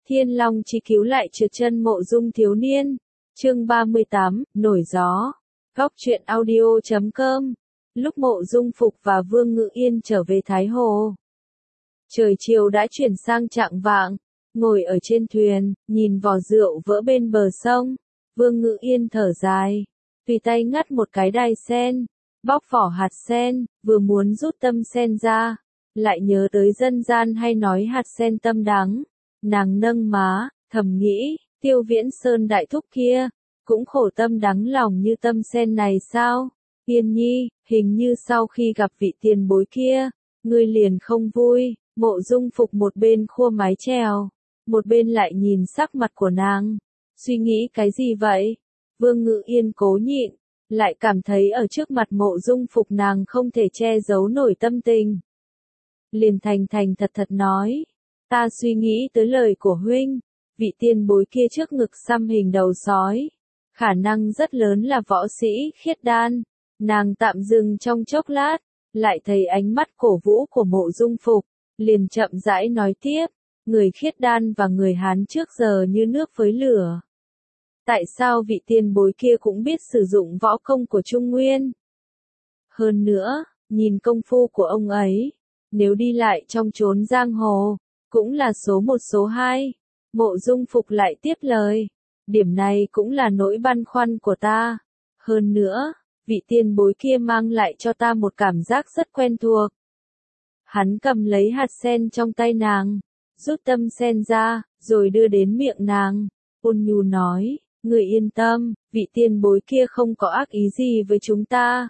Thiên Long chi cứu lại trượt chân Mộ Dung thiếu niên. Chương 38, nổi gió. Góc truyện audio.com. Lúc Mộ Dung Phục và Vương Ngự Yên trở về Thái Hồ, trời chiều đã chuyển sang chạng vạng. Ngồi ở trên thuyền, nhìn vò rượu vỡ bên bờ sông, Vương Ngự Yên thở dài, tùy tay ngắt một cái đài sen, bóc vỏ hạt sen, vừa muốn rút tâm sen ra, lại nhớ tới dân gian hay nói hạt sen tâm đắng. Nàng nâng má, thầm nghĩ, Tiêu Viễn Sơn đại thúc kia, cũng khổ tâm đắng lòng như tâm sen này sao? Yên nhi, hình như sau khi gặp vị tiền bối kia, ngươi liền không vui. Mộ Dung Phục một bên khua mái chèo, một bên lại nhìn sắc mặt của nàng, suy nghĩ cái gì vậy? Vương Ngự Yên cố nhịn, lại cảm thấy ở trước mặt Mộ Dung Phục nàng không thể che giấu nổi tâm tình. Liền thành thành thật thật nói, ta suy nghĩ tới lời của huynh, vị tiền bối kia trước ngực xăm hình đầu sói, khả năng rất lớn là võ sĩ khiết đan. Nàng tạm dừng trong chốc lát, lại thấy ánh mắt cổ vũ của Mộ Dung Phục, liền chậm rãi nói tiếp, người khiết đan và người Hán trước giờ như nước với lửa. Tại sao vị tiền bối kia cũng biết sử dụng võ công của Trung Nguyên? Hơn nữa, nhìn công phu của ông ấy, nếu đi lại trong chốn giang hồ, cũng là số một số hai. Mộ Dung Phục lại tiếp lời, điểm này cũng là nỗi băn khoăn của ta. Hơn nữa, vị tiền bối kia mang lại cho ta một cảm giác rất quen thuộc. Hắn cầm lấy hạt sen trong tay nàng, rút tâm sen ra, rồi đưa đến miệng nàng, ôn nhu nói, người yên tâm, vị tiền bối kia không có ác ý gì với chúng ta.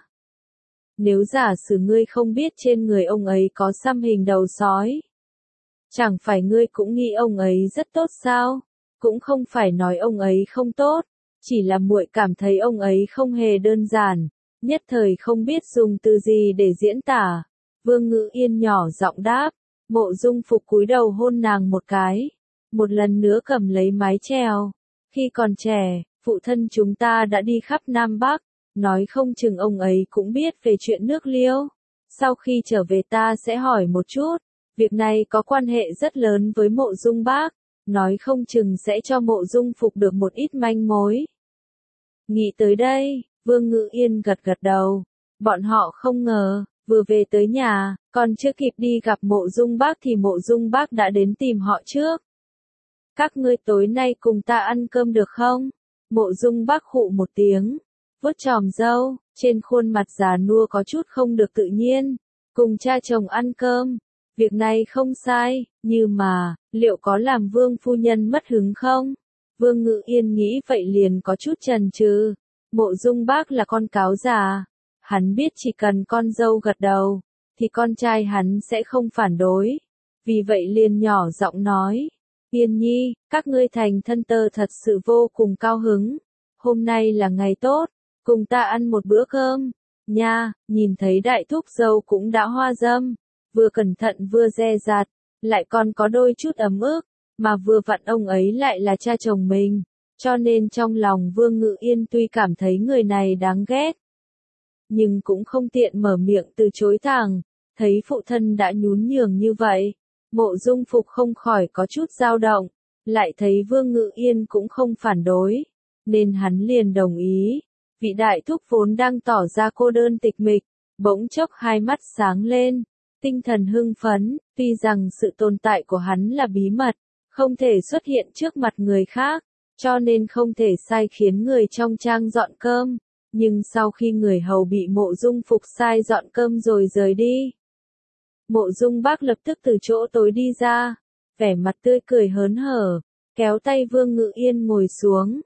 Nếu giả sử ngươi không biết trên người ông ấy có xăm hình đầu sói, chẳng phải ngươi cũng nghĩ ông ấy rất tốt sao? Cũng không phải nói ông ấy không tốt, chỉ là muội cảm thấy ông ấy không hề đơn giản, nhất thời không biết dùng từ gì để diễn tả. Vương Ngự Yên nhỏ giọng đáp, Mộ Dung Phục cúi đầu hôn nàng một cái, một lần nữa cầm lấy mái chèo. Khi còn trẻ, phụ thân chúng ta đã đi khắp Nam Bắc, nói không chừng ông ấy cũng biết về chuyện nước Liêu. Sau khi trở về ta sẽ hỏi một chút, việc này có quan hệ rất lớn với Mộ Dung Bác, nói không chừng sẽ cho Mộ Dung Phục được một ít manh mối. Nghĩ tới đây, Vương Ngự Yên gật gật đầu, bọn họ không ngờ, vừa về tới nhà, còn chưa kịp đi gặp Mộ Dung Bác thì Mộ Dung Bác đã đến tìm họ trước. Các ngươi tối nay cùng ta ăn cơm được không? Mộ Dung Bác khụ một tiếng, vuốt chòm râu, trên khuôn mặt già nua có chút không được tự nhiên. Cùng cha chồng ăn cơm, việc này không sai, nhưng mà, liệu có làm Vương phu nhân mất hứng không? Vương Ngự Yên nghĩ vậy liền có chút chần chừ. Mộ Dung Bác là con cáo già, hắn biết chỉ cần con dâu gật đầu, thì con trai hắn sẽ không phản đối. Vì vậy liền nhỏ giọng nói, Yên nhi, các ngươi thành thân tơ thật sự vô cùng cao hứng. Hôm nay là ngày tốt, cùng ta ăn một bữa cơm. Nha, nhìn thấy đại thúc dâu cũng đã hoa dâm, vừa cẩn thận vừa dè dặt, lại còn có đôi chút ấm ức, mà vừa vặn ông ấy lại là cha chồng mình. Cho nên trong lòng Vương Ngự Yên tuy cảm thấy người này đáng ghét, nhưng cũng không tiện mở miệng từ chối thẳng. Thấy phụ thân đã nhún nhường như vậy, Mộ Dung Phục không khỏi có chút dao động, lại thấy Vương Ngự Yên cũng không phản đối, nên hắn liền đồng ý. Vị đại thúc vốn đang tỏ ra cô đơn tịch mịch, bỗng chốc hai mắt sáng lên, tinh thần hưng phấn, tuy rằng sự tồn tại của hắn là bí mật, không thể xuất hiện trước mặt người khác, cho nên không thể sai khiến người trong trang dọn cơm, nhưng sau khi người hầu bị Mộ Dung Phục sai dọn cơm rồi rời đi, Mộ Dung Bác lập tức từ chỗ tối đi ra, vẻ mặt tươi cười hớn hở, kéo tay Vương Ngự Yên ngồi xuống.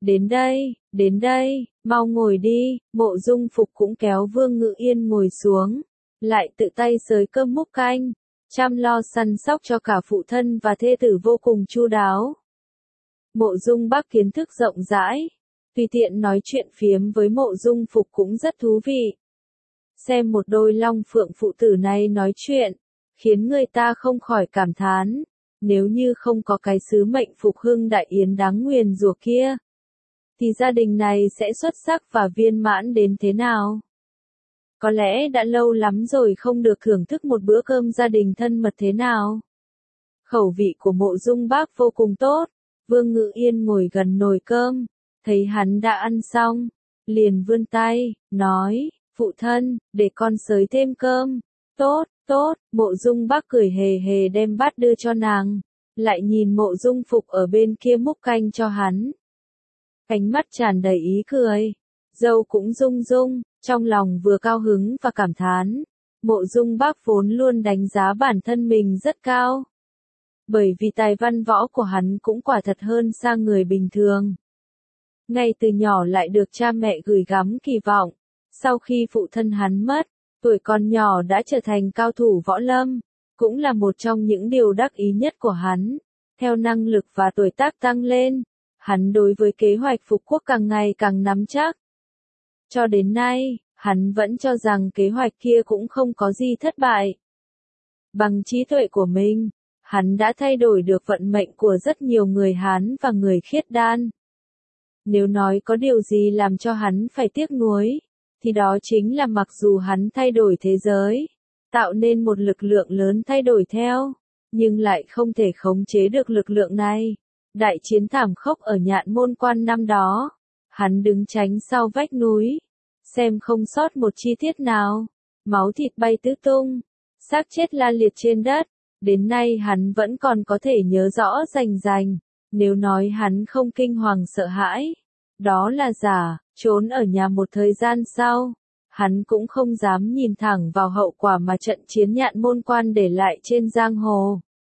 Đến đây, mau ngồi đi. Mộ Dung Phục cũng kéo Vương Ngự Yên ngồi xuống, lại tự tay xới cơm múc canh, chăm lo săn sóc cho cả phụ thân và thê tử vô cùng chu đáo. Mộ Dung Bác kiến thức rộng rãi, tùy tiện nói chuyện phiếm với Mộ Dung Phục cũng rất thú vị. Xem một đôi long phượng phụ tử này nói chuyện, khiến người ta không khỏi cảm thán, nếu như không có cái sứ mệnh phục hưng đại yến đáng nguyền rủa kia, thì gia đình này sẽ xuất sắc và viên mãn đến thế nào? Có lẽ đã lâu lắm rồi không được thưởng thức một bữa cơm gia đình thân mật thế nào. Khẩu vị của Mộ Dung Bác vô cùng tốt. Vương Ngự Yên ngồi gần nồi cơm, thấy hắn đã ăn xong, liền vươn tay, nói, phụ thân, để con xới thêm cơm. Tốt, tốt, Mộ Dung Bác cười hề hề đem bát đưa cho nàng, lại nhìn Mộ Dung Phục ở bên kia múc canh cho hắn. Ánh mắt tràn đầy ý cười, dâu cũng rung rung, trong lòng vừa cao hứng và cảm thán. Mộ Dung Bác vốn luôn đánh giá bản thân mình rất cao. Bởi vì tài văn võ của hắn cũng quả thật hơn xa người bình thường. Ngay từ nhỏ lại được cha mẹ gửi gắm kỳ vọng. Sau khi phụ thân hắn mất, tuổi còn nhỏ đã trở thành cao thủ võ lâm, cũng là một trong những điều đắc ý nhất của hắn. Theo năng lực và tuổi tác tăng lên, hắn đối với kế hoạch phục quốc càng ngày càng nắm chắc. Cho đến nay, hắn vẫn cho rằng kế hoạch kia cũng không có gì thất bại. Bằng trí tuệ của mình, hắn đã thay đổi được vận mệnh của rất nhiều người Hán và người Khiết Đan. Nếu nói có điều gì làm cho hắn phải tiếc nuối, thì đó chính là mặc dù hắn thay đổi thế giới, tạo nên một lực lượng lớn thay đổi theo, nhưng lại không thể khống chế được lực lượng này. Đại chiến thảm khốc ở Nhạn Môn Quan năm đó, hắn đứng tránh sau vách núi, xem không sót một chi tiết nào, máu thịt bay tứ tung, xác chết la liệt trên đất, đến nay hắn vẫn còn có thể nhớ rõ rành rành. Nếu nói hắn không kinh hoàng sợ hãi, đó là giả. Trốn ở nhà một thời gian sau, hắn cũng không dám nhìn thẳng vào hậu quả mà trận chiến Nhạn Môn Quan để lại trên giang hồ.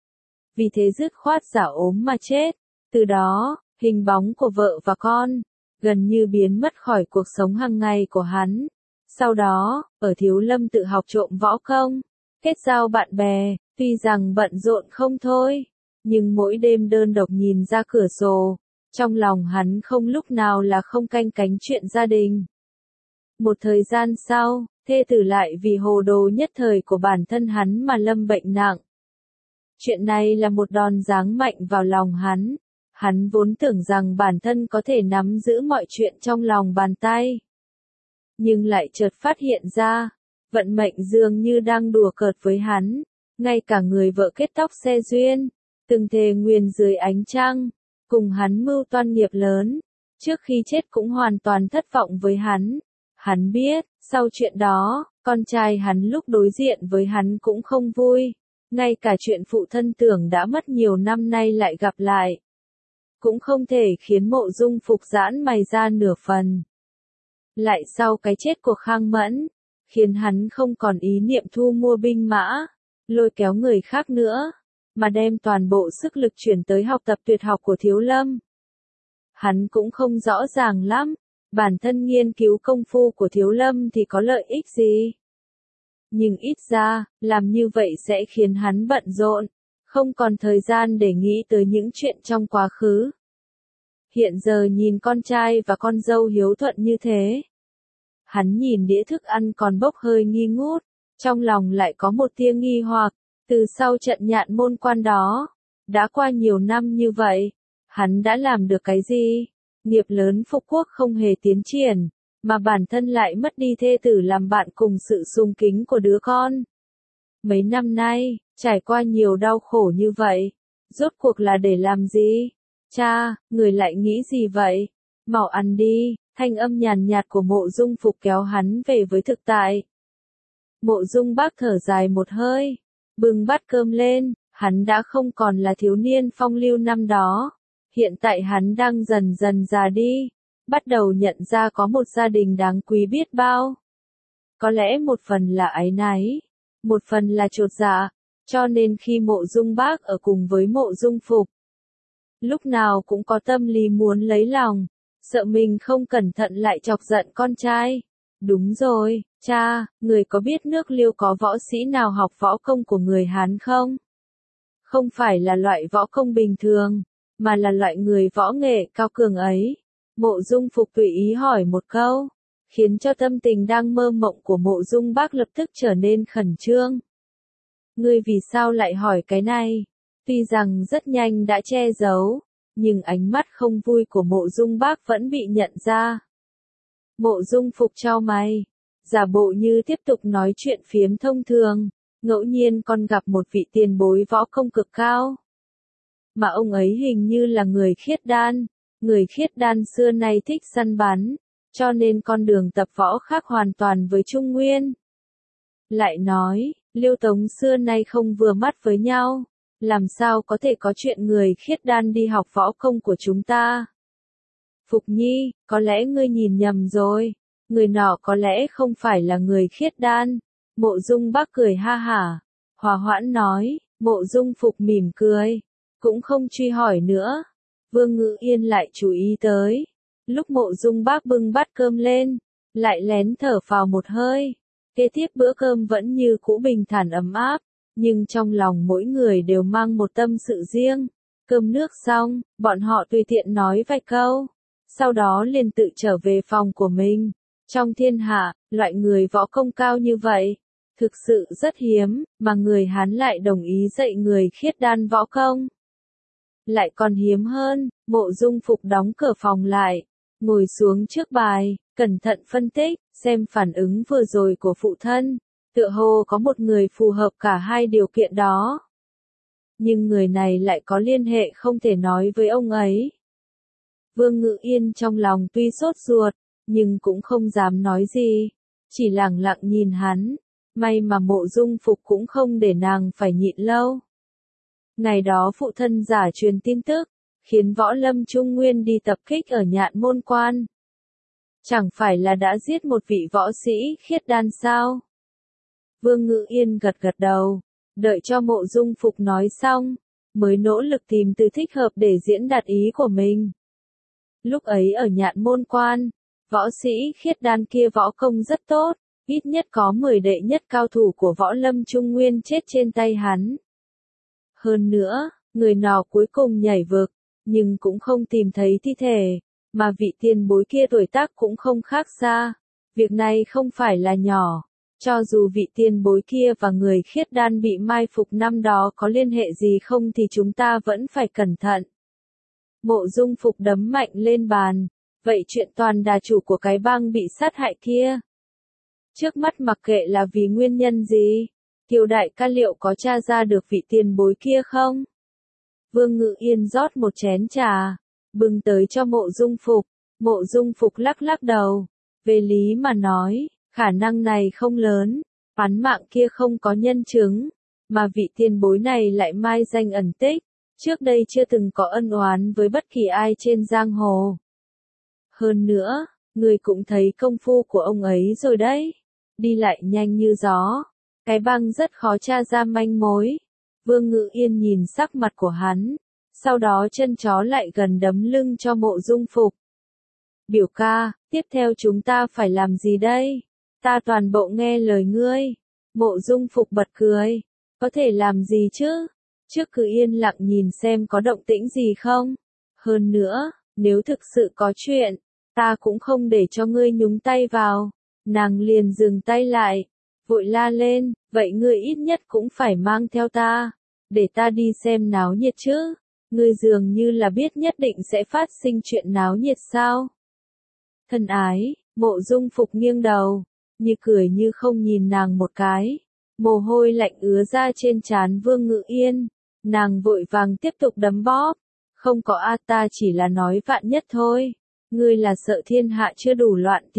Vì thế dứt khoát giả ốm mà chết. Từ đó, hình bóng của vợ và con gần như biến mất khỏi cuộc sống hàng ngày của hắn. Sau đó, ở Thiếu Lâm tự học trộm võ công, kết giao bạn bè, tuy rằng bận rộn không thôi, nhưng mỗi đêm đơn độc nhìn ra cửa sổ, trong lòng hắn không lúc nào là không canh cánh chuyện gia đình. Một thời gian sau, thê tử lại vì hồ đồ nhất thời của bản thân hắn mà lâm bệnh nặng. Chuyện này là một đòn giáng mạnh vào lòng hắn. Hắn vốn tưởng rằng bản thân có thể nắm giữ mọi chuyện trong lòng bàn tay. Nhưng lại chợt phát hiện ra, vận mệnh dường như đang đùa cợt với hắn. Ngay cả người vợ kết tóc xe duyên, từng thề nguyền dưới ánh trăng, cùng hắn mưu toan nghiệp lớn, trước khi chết cũng hoàn toàn thất vọng với hắn. Hắn biết, sau chuyện đó, con trai hắn lúc đối diện với hắn cũng không vui. Ngay cả chuyện phụ thân tưởng đã mất nhiều năm nay lại gặp lại, cũng không thể khiến Mộ Dung Phục giãn mày ra nửa phần. Lại sau cái chết của Khang Mẫn, khiến hắn không còn ý niệm thu mua binh mã, lôi kéo người khác nữa, mà đem toàn bộ sức lực chuyển tới học tập tuyệt học của Thiếu Lâm. Hắn cũng không rõ ràng lắm, bản thân nghiên cứu công phu của Thiếu Lâm thì có lợi ích gì. Nhưng ít ra, làm như vậy sẽ khiến hắn bận rộn, không còn thời gian để nghĩ tới những chuyện trong quá khứ. Hiện giờ nhìn con trai và con dâu hiếu thuận như thế, hắn nhìn đĩa thức ăn còn bốc hơi nghi ngút, trong lòng lại có một tia nghi hoặc. Từ sau trận Nhạn Môn Quan đó, đã qua nhiều năm như vậy, hắn đã làm được cái gì? Nghiệp lớn phục quốc không hề tiến triển, mà bản thân lại mất đi thê tử làm bạn cùng sự sùng kính của đứa con. Mấy năm nay, trải qua nhiều đau khổ như vậy, rốt cuộc là để làm gì? Cha, người lại nghĩ gì vậy? Mau ăn đi, thanh âm nhàn nhạt của Mộ Dung Phục kéo hắn về với thực tại. Mộ Dung Bác thở dài một hơi, bưng bát cơm lên, hắn đã không còn là thiếu niên phong lưu năm đó. Hiện tại hắn đang dần dần già đi, bắt đầu nhận ra có một gia đình đáng quý biết bao. Có lẽ một phần là áy náy, một phần là chột dạ, cho nên khi Mộ Dung Bác ở cùng với Mộ Dung Phục, lúc nào cũng có tâm lý muốn lấy lòng, sợ mình không cẩn thận lại chọc giận con trai. Đúng rồi, cha, người có biết nước Liêu có võ sĩ nào học võ công của người Hán không? Không phải là loại võ công bình thường, mà là loại người võ nghệ cao cường ấy. Mộ Dung Phục tùy ý hỏi một câu, khiến cho tâm tình đang mơ mộng của Mộ Dung Bác lập tức trở nên khẩn trương. Ngươi vì sao lại hỏi cái này? Tuy rằng rất nhanh đã che giấu, nhưng ánh mắt không vui của Mộ Dung Bác vẫn bị nhận ra. Mộ Dung Phục chau mày, giả bộ như tiếp tục nói chuyện phiếm thông thường. ngẫu nhiên con gặp một vị tiền bối võ công cực cao. Mà ông ấy hình như là người khiết đan, người khiết đan xưa nay thích săn bắn, cho nên con đường tập võ khác hoàn toàn với Trung Nguyên. Lại nói, Liêu Tống xưa nay không vừa mắt với nhau, làm sao có thể có chuyện người khiết đan đi học võ công của chúng ta. Phục Nhi, có lẽ ngươi nhìn nhầm rồi, người nọ có lẽ không phải là người khiết đan. Mộ Dung Bác cười ha hả, hòa hoãn nói, Mộ Dung Phục mỉm cười, cũng không truy hỏi nữa. Vương Ngự Yên lại chú ý tới, lúc Mộ Dung Bác bưng bát cơm lên, lại lén thở phào một hơi. Kế tiếp bữa cơm vẫn như cũ bình thản ấm áp, nhưng trong lòng mỗi người đều mang một tâm sự riêng. Cơm nước xong, bọn họ tùy tiện nói vài câu, sau đó liền tự trở về phòng của mình. Trong thiên hạ, loại người võ công cao như vậy, thực sự rất hiếm, mà người Hán lại đồng ý dạy người khiết đan võ công. Lại còn hiếm hơn, Mộ Dung Phục đóng cửa phòng lại, ngồi xuống trước bài, cẩn thận phân tích, xem phản ứng vừa rồi của phụ thân, tựa hồ có một người phù hợp cả hai điều kiện đó. Nhưng người này lại có liên hệ không thể nói với ông ấy. Vương Ngự Yên trong lòng tuy sốt ruột, nhưng cũng không dám nói gì, chỉ lẳng lặng nhìn hắn. May mà Mộ Dung Phục cũng không để nàng phải nhịn lâu. Ngày đó phụ thân giả truyền tin tức, khiến võ lâm Trung Nguyên đi tập kích ở Nhạn Môn Quan. Chẳng phải là đã giết một vị võ sĩ khiết đan sao? Vương Ngự Yên gật gật đầu, đợi cho Mộ Dung Phục nói xong, mới nỗ lực tìm từ thích hợp để diễn đạt ý của mình. Lúc ấy ở Nhạn Môn Quan, võ sĩ khiết đan kia võ công rất tốt, ít nhất có 10 đệ nhất cao thủ của võ lâm Trung Nguyên chết trên tay hắn. Hơn nữa, người nọ cuối cùng nhảy vực, nhưng cũng không tìm thấy thi thể, mà vị tiền bối kia tuổi tác cũng không khác xa. Việc này không phải là nhỏ, cho dù vị tiền bối kia và người khiết đan bị mai phục năm đó có liên hệ gì không thì chúng ta vẫn phải cẩn thận. Mộ Dung Phục đấm mạnh lên bàn, vậy chuyện toàn đà chủ của cái bang bị sát hại kia, trước mắt mặc kệ là vì nguyên nhân gì, Kiều đại ca liệu có tra ra được vị tiền bối kia không? Vương Ngự Yên rót một chén trà, bưng tới cho Mộ Dung Phục. Mộ Dung Phục lắc lắc đầu, về lý mà nói, khả năng này không lớn, án mạng kia không có nhân chứng, mà vị tiền bối này lại mai danh ẩn tích, trước đây chưa từng có ân oán với bất kỳ ai trên giang hồ. Hơn nữa, người cũng thấy công phu của ông ấy rồi đấy, đi lại nhanh như gió, cái băng rất khó tra ra manh mối. Vương Ngự Yên nhìn sắc mặt của hắn, sau đó chân chó lại gần đấm lưng cho Mộ Dung Phục. Biểu ca, tiếp theo chúng ta phải làm gì đây? Ta toàn bộ nghe lời ngươi. Mộ Dung Phục bật cười, có thể làm gì chứ? Trước cứ yên lặng nhìn xem có động tĩnh gì không. Hơn nữa, nếu thực sự có chuyện, ta cũng không để cho ngươi nhúng tay vào. Nàng liền dừng tay lại, vội la lên, vậy ngươi ít nhất cũng phải mang theo ta, để ta đi xem náo nhiệt chứ. Ngươi dường như là biết nhất định sẽ phát sinh chuyện náo nhiệt sao? Thân ái, Mộ Dung Phục nghiêng đầu, như cười như không nhìn nàng một cái. Mồ hôi lạnh ứa ra trên trán Vương Ngự Yên, nàng vội vàng tiếp tục đấm bóp. Không có a, ta chỉ là nói vạn nhất thôi. Ngươi là sợ thiên hạ chưa đủ loạn thì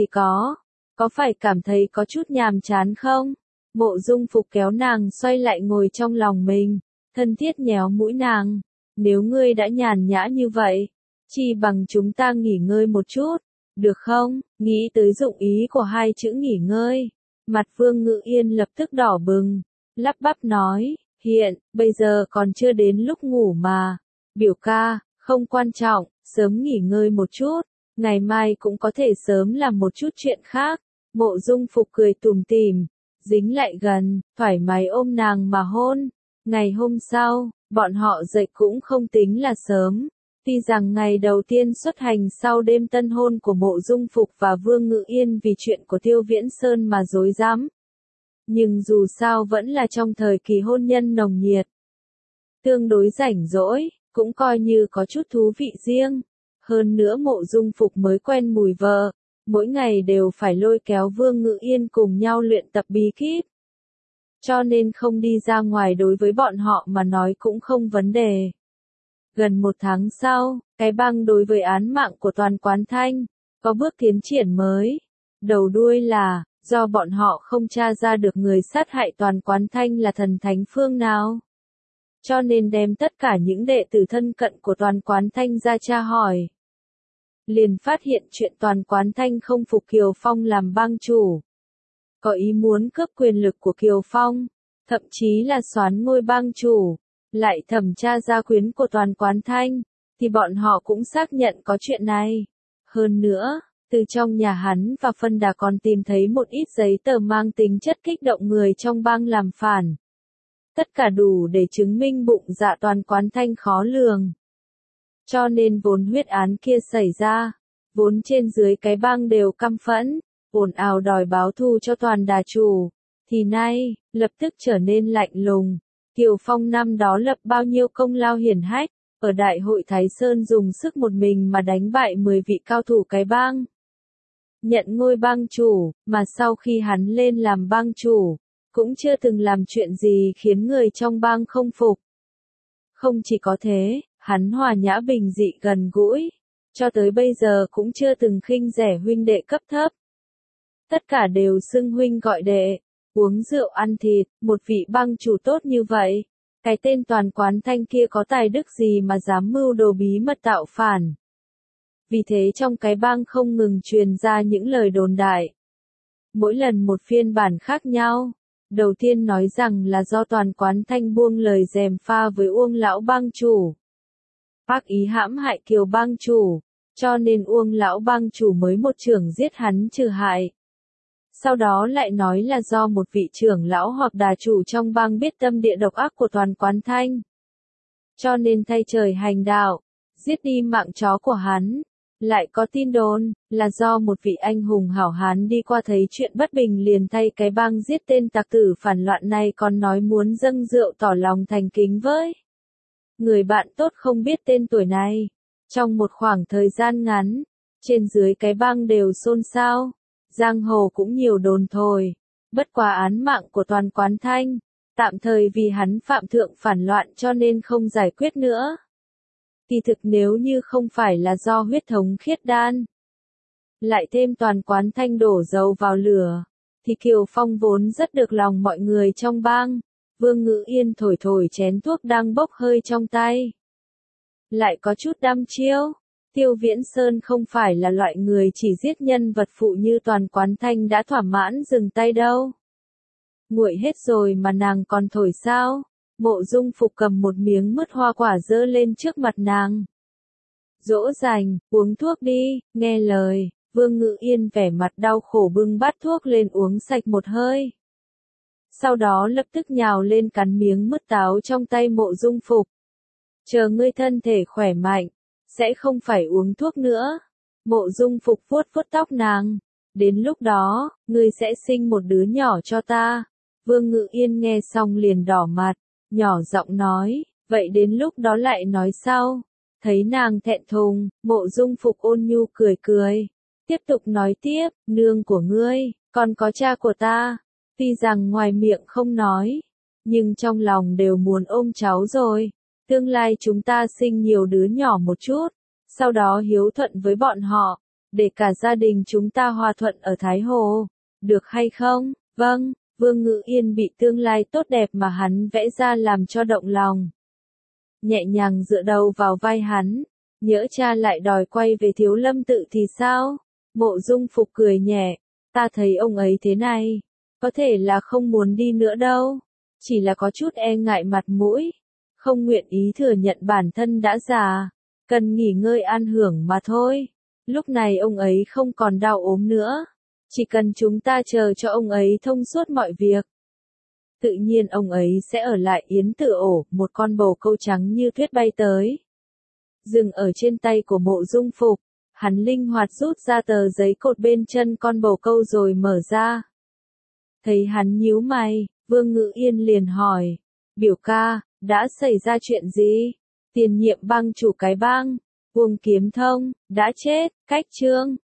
có phải cảm thấy có chút nhàm chán không? Mộ Dung Phục kéo nàng xoay lại ngồi trong lòng mình, thân thiết nhéo mũi nàng. Nếu ngươi đã nhàn nhã như vậy, chi bằng chúng ta nghỉ ngơi một chút, được không? Nghĩ tới dụng ý của hai chữ nghỉ ngơi, mặt Vương Ngự Yên lập tức đỏ bừng, lắp bắp nói, bây giờ còn chưa đến lúc ngủ mà. Biểu ca, không quan trọng, sớm nghỉ ngơi một chút, ngày mai cũng có thể sớm làm một chút chuyện khác. Mộ Dung Phục cười tủm tỉm, dính lại gần, thoải mái ôm nàng mà hôn. Ngày hôm sau, bọn họ dậy cũng không tính là sớm. Tuy rằng ngày đầu tiên xuất hành sau đêm tân hôn của Mộ Dung Phục và Vương Ngự Yên vì chuyện của Tiêu Viễn Sơn mà rối rắm, nhưng dù sao vẫn là trong thời kỳ hôn nhân nồng nhiệt. Tương đối rảnh rỗi, cũng coi như có chút thú vị riêng. Hơn nữa Mộ Dung Phục mới quen mùi vợ, mỗi ngày đều phải lôi kéo Vương Ngự Yên cùng nhau luyện tập bí kíp. cho nên không đi ra ngoài đối với bọn họ mà nói cũng không vấn đề. Gần 1 tháng sau, cái bang đối với án mạng của Toàn Quán Thanh có bước tiến triển mới. Đầu đuôi là, do bọn họ không tra ra được người sát hại Toàn Quán Thanh là thần thánh phương nào. Cho nên đem tất cả những đệ tử thân cận của Toàn Quán Thanh ra tra hỏi. Liền phát hiện chuyện Toàn Quán Thanh không phục Kiều Phong làm bang chủ. Có ý muốn cướp quyền lực của Kiều Phong, thậm chí là soán ngôi bang chủ. Lại thẩm tra gia quyến của Toàn Quán Thanh, thì bọn họ cũng xác nhận có chuyện này. Hơn nữa, từ trong nhà hắn và Phân Đà còn tìm thấy một ít giấy tờ mang tính chất kích động người trong bang làm phản. Tất cả đủ để chứng minh bụng dạ Toàn Quán Thanh khó lường. Cho nên vốn huyết án kia xảy ra, vốn trên dưới cái bang đều căm phẫn, ồn ào đòi báo thù cho Toàn Đà chủ, thì nay, lập tức trở nên lạnh lùng. Kiều Phong năm đó lập bao nhiêu công lao hiển hách, ở Đại hội Thái Sơn dùng sức một mình mà đánh bại 10 vị cao thủ cái bang. Nhận ngôi bang chủ, mà sau khi hắn lên làm bang chủ, cũng chưa từng làm chuyện gì khiến người trong bang không phục. Không chỉ có thế, hắn hòa nhã bình dị gần gũi, cho tới bây giờ cũng chưa từng khinh rẻ huynh đệ cấp thấp. Tất cả đều xưng huynh gọi đệ. Uống rượu ăn thịt, một vị bang chủ tốt như vậy, cái tên Toàn Quán Thanh kia có tài đức gì mà dám mưu đồ bí mật tạo phản. Vì thế trong cái bang không ngừng truyền ra những lời đồn đại. Mỗi lần một phiên bản khác nhau. Đầu tiên nói rằng là do Toàn Quán Thanh buông lời gièm pha với Uông lão bang chủ. Bác ý hãm hại Kiều bang chủ, cho nên Uông lão bang chủ mới một chưởng giết hắn trừ hại. Sau đó lại nói là do một vị trưởng lão hoặc đà chủ trong bang biết tâm địa độc ác của Toàn Quán Thanh. Cho nên thay trời hành đạo, giết đi mạng chó của hắn. Lại có tin đồn, là do một vị anh hùng hảo hán đi qua thấy chuyện bất bình liền thay cái bang giết tên tặc tử phản loạn này còn nói muốn dâng rượu tỏ lòng thành kính với người bạn tốt không biết tên tuổi này. Trong một khoảng thời gian ngắn, trên dưới cái bang đều xôn xao. Giang hồ cũng nhiều đồn thổi, bất quá án mạng của Toàn Quán Thanh, tạm thời vì hắn phạm thượng phản loạn cho nên không giải quyết nữa. Kỳ thực nếu như không phải là do huyết thống khiết đan, lại thêm Toàn Quán Thanh đổ dầu vào lửa, thì Kiều Phong vốn rất được lòng mọi người trong bang. Vương Ngữ Yên thổi thổi chén thuốc đang bốc hơi trong tay. Lại có chút đăm chiêu. Tiêu Viễn Sơn không phải là loại người chỉ giết nhân vật phụ như Toàn Quán Thanh đã thỏa mãn dừng tay đâu. Nguội hết rồi mà nàng còn thổi sao? Mộ Dung Phục cầm một miếng mứt hoa quả dơ lên trước mặt nàng. Dỗ dành, uống thuốc đi, nghe lời. Vương Ngữ Yên vẻ mặt đau khổ bưng bát thuốc lên uống sạch một hơi. Sau đó lập tức nhào lên cắn miếng mứt táo trong tay Mộ Dung Phục. Chờ ngươi thân thể khỏe mạnh, sẽ không phải uống thuốc nữa. Mộ Dung Phục vuốt vuốt tóc nàng. Đến lúc đó, ngươi sẽ sinh một đứa nhỏ cho ta. Vương Ngữ Yên nghe xong liền đỏ mặt, nhỏ giọng nói, vậy đến lúc đó lại nói sau. Thấy nàng thẹn thùng, Mộ Dung Phục ôn nhu cười cười. Tiếp tục nói tiếp, nương của ngươi, còn có cha của ta. Tuy rằng ngoài miệng không nói, nhưng trong lòng đều muốn ôm cháu rồi. Tương lai chúng ta sinh nhiều đứa nhỏ một chút, sau đó hiếu thuận với bọn họ, để cả gia đình chúng ta hòa thuận ở Thái Hồ. Được hay không? Vâng, Vương Ngữ Yên bị tương lai tốt đẹp mà hắn vẽ ra làm cho động lòng. Nhẹ nhàng dựa đầu vào vai hắn, nhỡ cha lại đòi quay về Thiếu Lâm tự thì sao? Mộ Dung Phục cười nhẹ, ta thấy ông ấy thế này, có thể là không muốn đi nữa đâu, chỉ là có chút e ngại mặt mũi. Không nguyện ý thừa nhận bản thân đã già, cần nghỉ ngơi an hưởng mà thôi. Lúc này ông ấy không còn đau ốm nữa, chỉ cần chúng ta chờ cho ông ấy thông suốt mọi việc. Tự nhiên ông ấy sẽ ở lại Yến Tử Ổ, một con bồ câu trắng như tuyết bay tới. Dừng ở trên tay của Mộ Dung Phục, hắn linh hoạt rút ra tờ giấy cột bên chân con bồ câu rồi mở ra. Thấy hắn nhíu mày, Vương Ngữ Yên liền hỏi, biểu ca, đã xảy ra chuyện gì? Tiền nhiệm bang chủ cái bang, Uông Kiếm Thông, đã chết, cách chương.